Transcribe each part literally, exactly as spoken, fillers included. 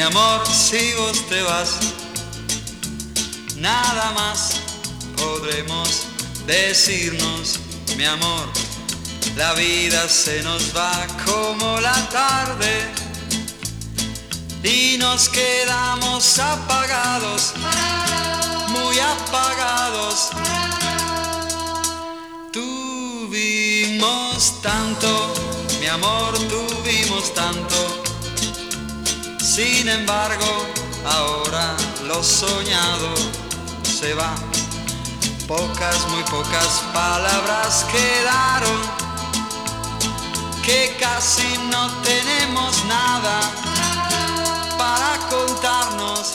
amor, si vos te vas, nada más podremos decirnos, mi amor. La vida se nos va como la tarde y nos quedamos apagados, muy apagados. Tuvimos tanto, mi amor, tuvimos tanto. Sin embargo, ahora lo soñado se va. Pocas, muy pocas palabras quedaron, que casi no tenemos nada para contarnos.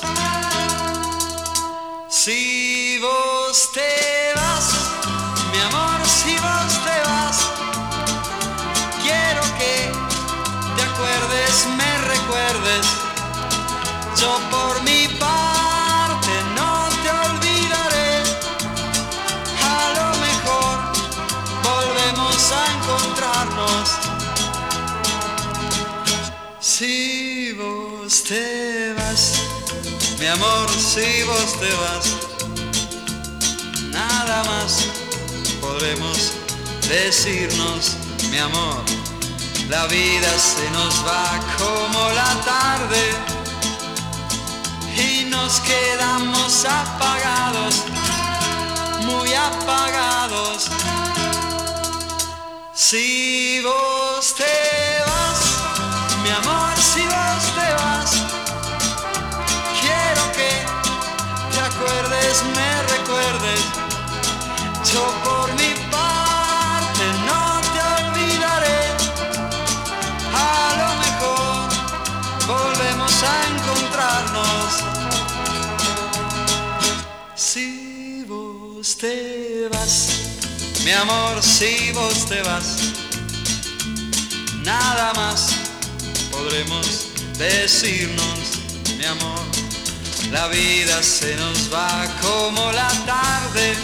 Si vos te vas, mi amor, si vos te vas, quiero que te acuerdes, me recuerdes. Yo por mi parte no te olvidaré. A lo mejor volvemos a encontrarnos. Si vos te vas, mi amor, si vos te vas, nada más podremos decirnos, mi amor. La vida se nos va como la tarde y nos quedamos apagados, muy apagados. Si vos te vas, mi amor, si vos te vas, quiero que te acuerdes, me recuerdes. Yo por mi parte no te olvidaré. A lo mejor volvemos a encontrarnos. Si vos te vas, mi amor, si vos te vas, nada más podremos decirnos, mi amor. La vida se nos va como la tarde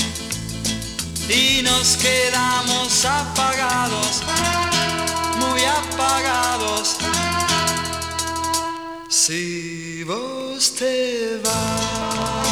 y nos quedamos apagados, muy apagados. Si vos te vas.